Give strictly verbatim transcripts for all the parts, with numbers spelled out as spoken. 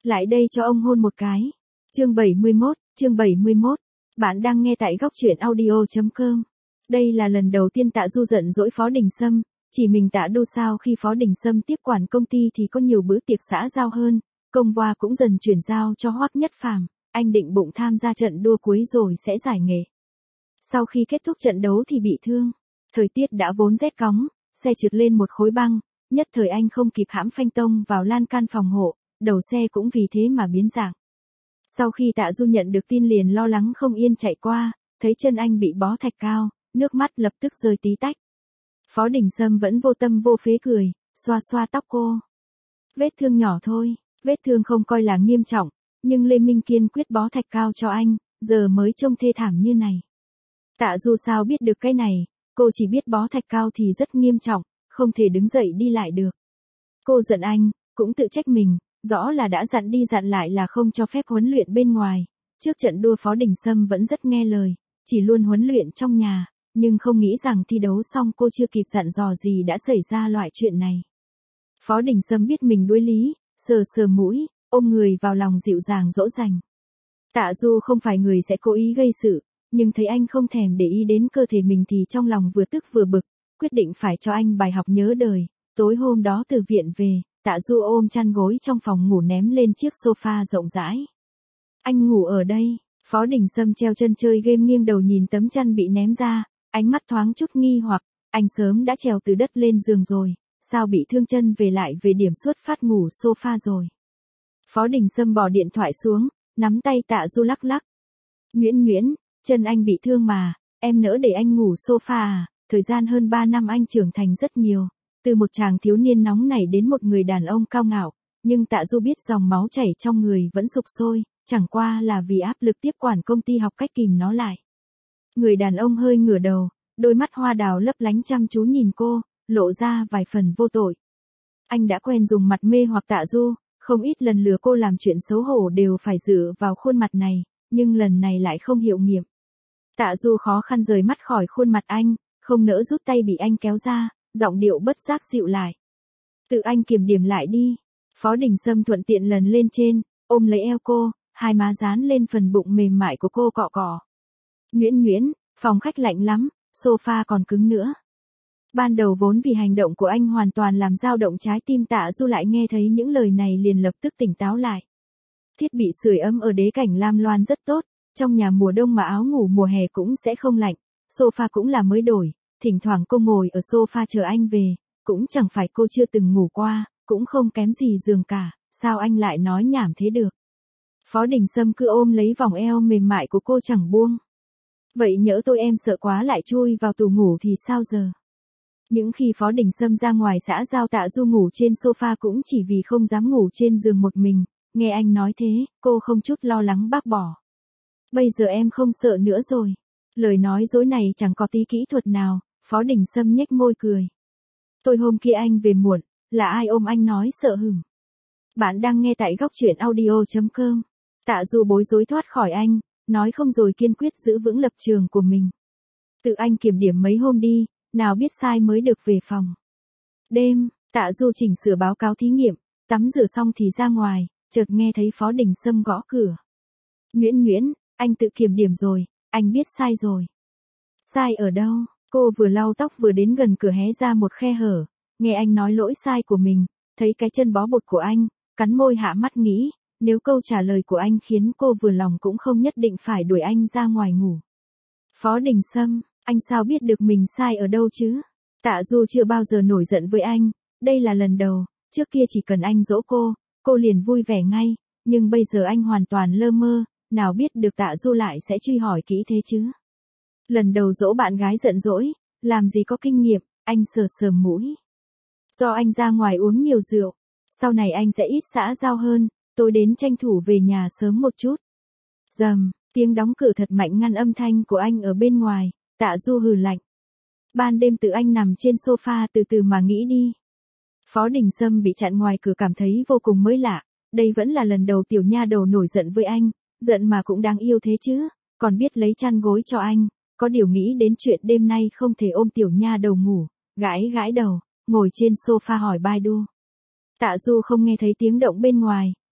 Lại đây cho ông hôn một cái. Chương bảy mươi mốt, chương bảy mươi mốt. Bạn đang nghe tại góc truyện audio chấm com. Đây là lần đầu tiên Tạ Du giận dỗi Phó Đình Sâm, chỉ mình Tạ Du sao khi Phó Đình Sâm tiếp quản công ty thì có nhiều bữa tiệc xã giao hơn, công voa cũng dần chuyển giao cho Hoắc Nhất Phàm, anh định bụng tham gia trận đua cuối rồi sẽ giải nghệ. Sau khi kết thúc trận đấu thì bị thương, thời tiết đã vốn rét cóng, xe trượt lên một khối băng, nhất thời anh không kịp hãm phanh tông vào lan can phòng hộ, đầu xe cũng vì thế mà biến dạng. Sau khi Tạ Du nhận được tin liền lo lắng không yên chạy qua, thấy chân anh bị bó thạch cao, nước mắt lập tức rơi tí tách. Phó Đình Sâm vẫn vô tâm vô phế cười, xoa xoa tóc cô. Vết thương nhỏ thôi, vết thương không coi là nghiêm trọng, nhưng Lê Minh kiên quyết bó thạch cao cho anh, giờ mới trông thê thảm như này. Tạ Du sao biết được cái này, cô chỉ biết bó thạch cao thì rất nghiêm trọng, không thể đứng dậy đi lại được. Cô giận anh, cũng tự trách mình, rõ là đã dặn đi dặn lại là không cho phép huấn luyện bên ngoài. Trước trận đua Phó Đình Sâm vẫn rất nghe lời, chỉ luôn huấn luyện trong nhà, nhưng không nghĩ rằng thi đấu xong cô chưa kịp dặn dò gì đã xảy ra loại chuyện này. Phó Đình Sâm biết mình đuối lý, sờ sờ mũi, ôm người vào lòng dịu dàng dỗ dành. Tạ Du không phải người sẽ cố ý gây sự, nhưng thấy anh không thèm để ý đến cơ thể mình thì trong lòng vừa tức vừa bực, quyết định phải cho anh bài học nhớ đời. Tối hôm đó từ viện về, Tạ Du ôm chăn gối trong phòng ngủ ném lên chiếc sofa rộng rãi. Anh ngủ ở đây. Phó Đình Sâm treo chân chơi game nghiêng đầu nhìn tấm chăn bị ném ra, ánh mắt thoáng chút nghi hoặc, anh sớm đã trèo từ đất lên giường rồi, sao bị thương chân về lại về điểm xuất phát ngủ sofa rồi. Phó Đình Sâm bỏ điện thoại xuống, nắm tay Tạ Du lắc lắc. Nhuyễn nhuyễn, chân anh bị thương mà, em nỡ để anh ngủ sofa à? Thời gian hơn ba năm anh trưởng thành rất nhiều, từ một chàng thiếu niên nóng nảy đến một người đàn ông cao ngạo, nhưng Tạ Du biết dòng máu chảy trong người vẫn sục sôi, chẳng qua là vì áp lực tiếp quản công ty học cách kìm nó lại. Người đàn ông hơi ngửa đầu, đôi mắt hoa đào lấp lánh chăm chú nhìn cô, lộ ra vài phần vô tội. Anh đã quen dùng mặt mê hoặc Tạ Du, không ít lần lừa cô làm chuyện xấu hổ đều phải dựa vào khuôn mặt này, nhưng lần này lại không hiệu nghiệm. Tạ Du khó khăn rời mắt khỏi khuôn mặt anh, không nỡ rút tay bị anh kéo ra, giọng điệu bất giác dịu lại. Tự anh kiểm điểm lại đi. Phó Đình Sâm thuận tiện lần lên trên, ôm lấy eo cô, hai má dán lên phần bụng mềm mại của cô cọ cọ. Nhuyễn nhuyễn, phòng khách lạnh lắm, sofa còn cứng nữa. Ban đầu vốn vì hành động của anh hoàn toàn làm dao động trái tim Tạ Du, lại nghe thấy những lời này liền lập tức tỉnh táo lại. Thiết bị sưởi ấm ở đế cảnh Lam Loan rất tốt, trong nhà mùa đông mà áo ngủ mùa hè cũng sẽ không lạnh, sofa cũng là mới đổi, thỉnh thoảng cô ngồi ở sofa chờ anh về, cũng chẳng phải cô chưa từng ngủ qua, cũng không kém gì giường cả, sao anh lại nói nhảm thế được. Phó Đình Sâm cứ ôm lấy vòng eo mềm mại của cô chẳng buông. Vậy nhỡ tôi em sợ quá lại chui vào tủ ngủ thì sao giờ? Những khi Phó Đình Sâm ra ngoài xã giao Tạ Du ngủ trên sofa cũng chỉ vì không dám ngủ trên giường một mình, nghe anh nói thế, cô không chút lo lắng bác bỏ. Bây giờ em không sợ nữa rồi. Lời nói dối này chẳng có tí kỹ thuật nào, Phó Đình Sâm nhếch môi cười. Tôi hôm kia anh về muộn, là ai ôm anh nói sợ hửng. Bạn đang nghe tại góc truyện audio chấm com. Tạ Du bối rối thoát khỏi anh, nói không rồi kiên quyết giữ vững lập trường của mình. Tự anh kiểm điểm mấy hôm đi, nào biết sai mới được về phòng. Đêm, Tạ Du chỉnh sửa báo cáo thí nghiệm, tắm rửa xong thì ra ngoài, chợt nghe thấy Phó Đình Sâm gõ cửa. Nhuyễn nhuyễn, anh tự kiểm điểm rồi, anh biết sai rồi. Sai ở đâu? Cô vừa lau tóc vừa đến gần cửa hé ra một khe hở, nghe anh nói lỗi sai của mình, thấy cái chân bó bột của anh, cắn môi hạ mắt nghĩ, nếu câu trả lời của anh khiến cô vừa lòng cũng không nhất định phải đuổi anh ra ngoài ngủ. Phó Đình Sâm, anh sao biết được mình sai ở đâu chứ? Tạ Du chưa bao giờ nổi giận với anh, đây là lần đầu, trước kia chỉ cần anh dỗ cô, cô liền vui vẻ ngay, nhưng bây giờ anh hoàn toàn lơ mơ, nào biết được Tạ Du lại sẽ truy hỏi kỹ thế chứ? Lần đầu dỗ bạn gái giận dỗi, làm gì có kinh nghiệm, anh sờ sờ mũi. Do anh ra ngoài uống nhiều rượu, sau này anh sẽ ít xã giao hơn, tôi đến tranh thủ về nhà sớm một chút. Rầm, tiếng đóng cửa thật mạnh ngăn âm thanh của anh ở bên ngoài, Tạ Du hừ lạnh. Ban đêm tự anh nằm trên sofa từ từ mà nghĩ đi. Phó Đình Sâm bị chặn ngoài cửa cảm thấy vô cùng mới lạ, đây vẫn là lần đầu tiểu nha đầu nổi giận với anh, giận mà cũng đáng yêu thế chứ, còn biết lấy chăn gối cho anh, có điều nghĩ đến chuyện đêm nay không thể ôm tiểu nha đầu ngủ, gãi gãi đầu, ngồi trên sofa hỏi bai đu. Tạ Du không nghe thấy tiếng động bên ngoài,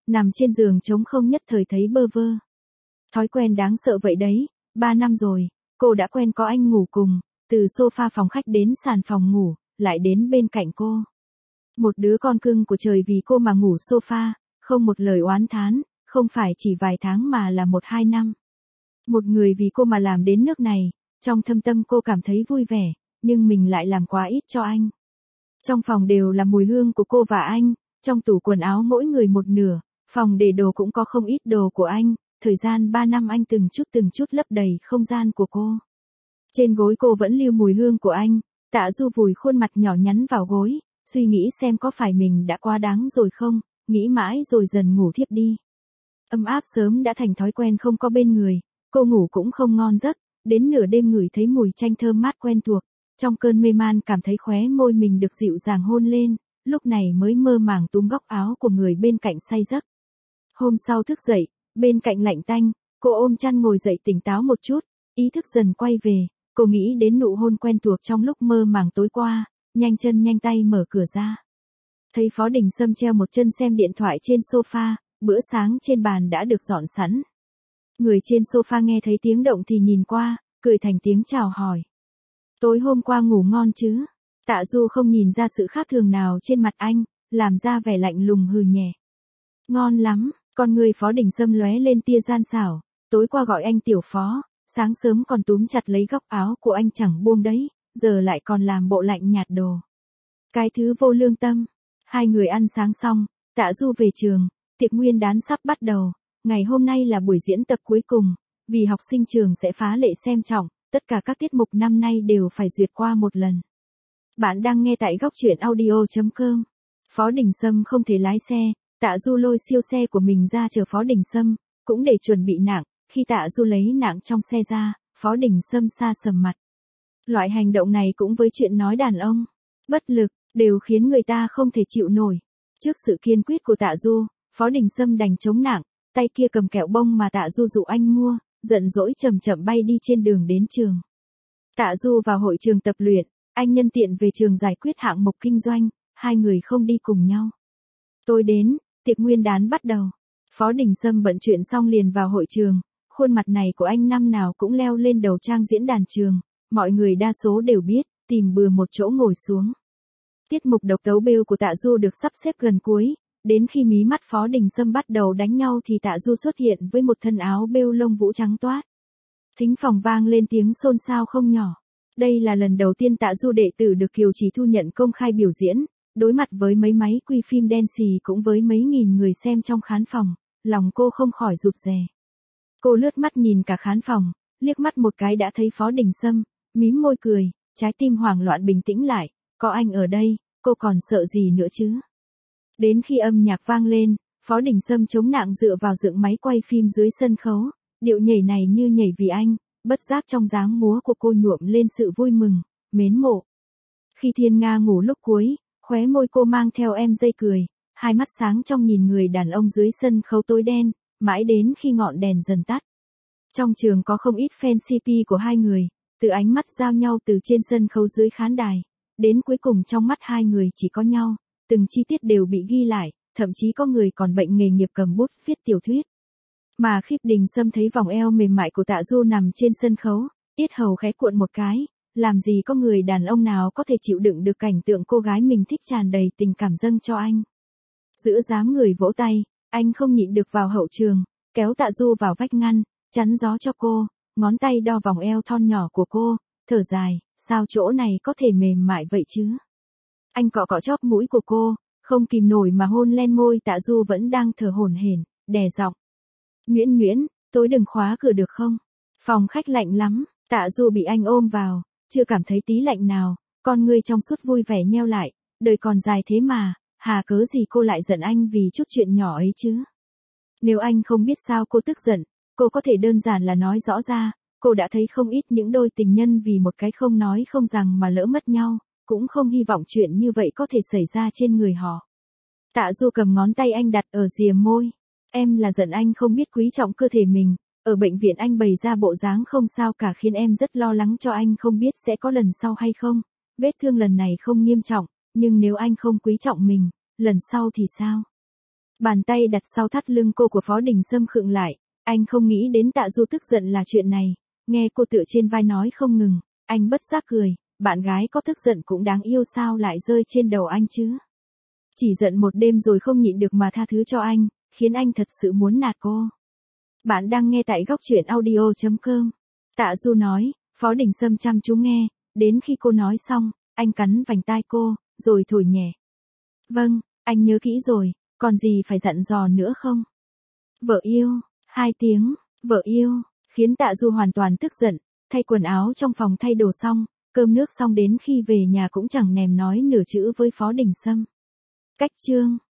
nằm trên giường trống không nhất thời thấy bơ vơ. Thói quen đáng sợ vậy đấy, ba năm rồi, cô đã quen có anh ngủ cùng, từ sofa phòng khách đến sàn phòng ngủ, lại đến bên cạnh cô. Một đứa con cưng của trời vì cô mà ngủ sofa, không một lời oán thán, không phải chỉ vài tháng mà là một hai năm. Một người vì cô mà làm đến nước này, trong thâm tâm cô cảm thấy vui vẻ, nhưng mình lại làm quá ít cho anh. Trong phòng đều là mùi hương của cô và anh, trong tủ quần áo mỗi người một nửa, phòng để đồ cũng có không ít đồ của anh, thời gian ba năm anh từng chút từng chút lấp đầy không gian của cô. Trên gối cô vẫn lưu mùi hương của anh, Tạ Du vùi khuôn mặt nhỏ nhắn vào gối, suy nghĩ xem có phải mình đã quá đáng rồi không, nghĩ mãi rồi dần ngủ thiếp đi. Ấm áp sớm đã thành thói quen không có bên người, cô ngủ cũng không ngon giấc, đến nửa đêm ngửi thấy mùi chanh thơm mát quen thuộc, trong cơn mê man cảm thấy khóe môi mình được dịu dàng hôn lên, lúc này mới mơ màng túm góc áo của người bên cạnh say giấc. Hôm sau thức dậy, bên cạnh lạnh tanh, cô ôm chăn ngồi dậy tỉnh táo một chút, ý thức dần quay về, cô nghĩ đến nụ hôn quen thuộc trong lúc mơ màng tối qua, nhanh chân nhanh tay mở cửa ra. Thấy Phó Đình Sâm treo một chân xem điện thoại trên sofa, bữa sáng trên bàn đã được dọn sẵn. Người trên sofa nghe thấy tiếng động thì nhìn qua, cười thành tiếng chào hỏi. Tối hôm qua ngủ ngon chứ? Tạ Du không nhìn ra sự khác thường nào trên mặt anh, làm ra vẻ lạnh lùng hừ nhẹ. Ngon lắm, con người Phó Đình Sâm lóe lên tia gian xảo, tối qua gọi anh tiểu phó, sáng sớm còn túm chặt lấy góc áo của anh chẳng buông đấy, giờ lại còn làm bộ lạnh nhạt đồ. Cái thứ vô lương tâm. Hai người ăn sáng xong, Tạ Du về trường, tiệc nguyên đán sắp bắt đầu, ngày hôm nay là buổi diễn tập cuối cùng, vì học sinh trường sẽ phá lệ xem trọng, tất cả các tiết mục năm nay đều phải duyệt qua một lần. Bạn đang nghe tại góc truyện audio chấm com. Phó Đình Sâm không thể lái xe, Tạ Du lôi siêu xe của mình ra chờ Phó Đình Sâm, cũng để chuẩn bị nạng, khi Tạ Du lấy nạng trong xe ra, Phó Đình Sâm sa sầm mặt. Loại hành động này cũng với chuyện nói đàn ông, bất lực, đều khiến người ta không thể chịu nổi. Trước sự kiên quyết của Tạ Du, Phó Đình Sâm đành chống nạng, tay kia cầm kẹo bông mà Tạ Du dụ anh mua, giận dỗi chậm chậm bay đi trên đường đến trường. Tạ Du vào hội trường tập luyện, anh nhân tiện về trường giải quyết hạng mục kinh doanh, hai người không đi cùng nhau. Tôi đến, tiệc nguyên đán bắt đầu. Phó Đình Sâm bận chuyện xong liền vào hội trường, khuôn mặt này của anh năm nào cũng leo lên đầu trang diễn đàn trường, mọi người đa số đều biết, tìm bừa một chỗ ngồi xuống. Tiết mục độc tấu bêu của Tạ Du được sắp xếp gần cuối, đến khi mí mắt Phó Đình Sâm bắt đầu đánh nhau thì Tạ Du xuất hiện với một thân áo bêu lông vũ trắng toát. Thính phòng vang lên tiếng xôn xao không nhỏ. Đây là lần đầu tiên Tạ Du đệ tử được Kiều Chỉ Thu nhận công khai biểu diễn, đối mặt với mấy máy quy phim đen xì cũng với mấy nghìn người xem trong khán phòng, lòng cô không khỏi rụt rè. Cô lướt mắt nhìn cả khán phòng, liếc mắt một cái đã thấy Phó Đình Sâm, mím môi cười, trái tim hoảng loạn bình tĩnh lại, có anh ở đây, cô còn sợ gì nữa chứ? Đến khi âm nhạc vang lên, Phó Đình Sâm chống nạng dựa vào dựng máy quay phim dưới sân khấu, điệu nhảy này như nhảy vì anh, bất giác trong dáng múa của cô nhuộm lên sự vui mừng, mến mộ. Khi Thiên Nga ngủ lúc cuối, khóe môi cô mang theo em dây cười, hai mắt sáng trong nhìn người đàn ông dưới sân khấu tối đen, mãi đến khi ngọn đèn dần tắt. Trong trường có không ít fan xê pê của hai người, từ ánh mắt giao nhau từ trên sân khấu dưới khán đài, đến cuối cùng trong mắt hai người chỉ có nhau, từng chi tiết đều bị ghi lại, thậm chí có người còn bệnh nghề nghiệp cầm bút viết tiểu thuyết. Mà Khiếp Đình Sâm thấy vòng eo mềm mại của Tạ Du nằm trên sân khấu, yết hầu khẽ cuộn một cái, làm gì có người đàn ông nào có thể chịu đựng được cảnh tượng cô gái mình thích tràn đầy tình cảm dâng cho anh. Giữa dám người vỗ tay, anh không nhịn được vào hậu trường, kéo Tạ Du vào vách ngăn, chắn gió cho cô, ngón tay đo vòng eo thon nhỏ của cô, thở dài, sao chỗ này có thể mềm mại vậy chứ? Anh cọ cọ chóp mũi của cô, không kìm nổi mà hôn lên môi Tạ Du vẫn đang thở hổn hển, đè giọng. Nhuyễn Nhuyễn, tối đừng khóa cửa được không? Phòng khách lạnh lắm, Tạ Du bị anh ôm vào, chưa cảm thấy tí lạnh nào, con ngươi trong suốt vui vẻ nheo lại, đời còn dài thế mà, hà cớ gì cô lại giận anh vì chút chuyện nhỏ ấy chứ? Nếu anh không biết sao cô tức giận, cô có thể đơn giản là nói rõ ra, cô đã thấy không ít những đôi tình nhân vì một cái không nói không rằng mà lỡ mất nhau, cũng không hy vọng chuyện như vậy có thể xảy ra trên người họ. Tạ Du cầm ngón tay anh đặt ở rìa môi. Em là giận anh không biết quý trọng cơ thể mình, ở bệnh viện anh bày ra bộ dáng không sao cả khiến em rất lo lắng cho anh không biết sẽ có lần sau hay không. Vết thương lần này không nghiêm trọng, nhưng nếu anh không quý trọng mình, lần sau thì sao? Bàn tay đặt sau thắt lưng cô của Phó Đình Sâm khựng lại, anh không nghĩ đến Tạ Du tức giận là chuyện này, nghe cô tựa trên vai nói không ngừng, anh bất giác cười, bạn gái có tức giận cũng đáng yêu sao lại rơi trên đầu anh chứ. Chỉ giận một đêm rồi không nhịn được mà tha thứ cho anh, khiến anh thật sự muốn nạt cô. Bạn đang nghe tại góc truyện audio chấm com. Tạ Du nói, Phó Đình Sâm chăm chú nghe, đến khi cô nói xong, anh cắn vành tai cô, rồi thổi nhẹ. Vâng, anh nhớ kỹ rồi, còn gì phải dặn dò nữa không? Vợ yêu, hai tiếng, vợ yêu, khiến Tạ Du hoàn toàn tức giận, thay quần áo trong phòng thay đồ xong, cơm nước xong đến khi về nhà cũng chẳng nèm nói nửa chữ với Phó Đình Sâm. Cách chương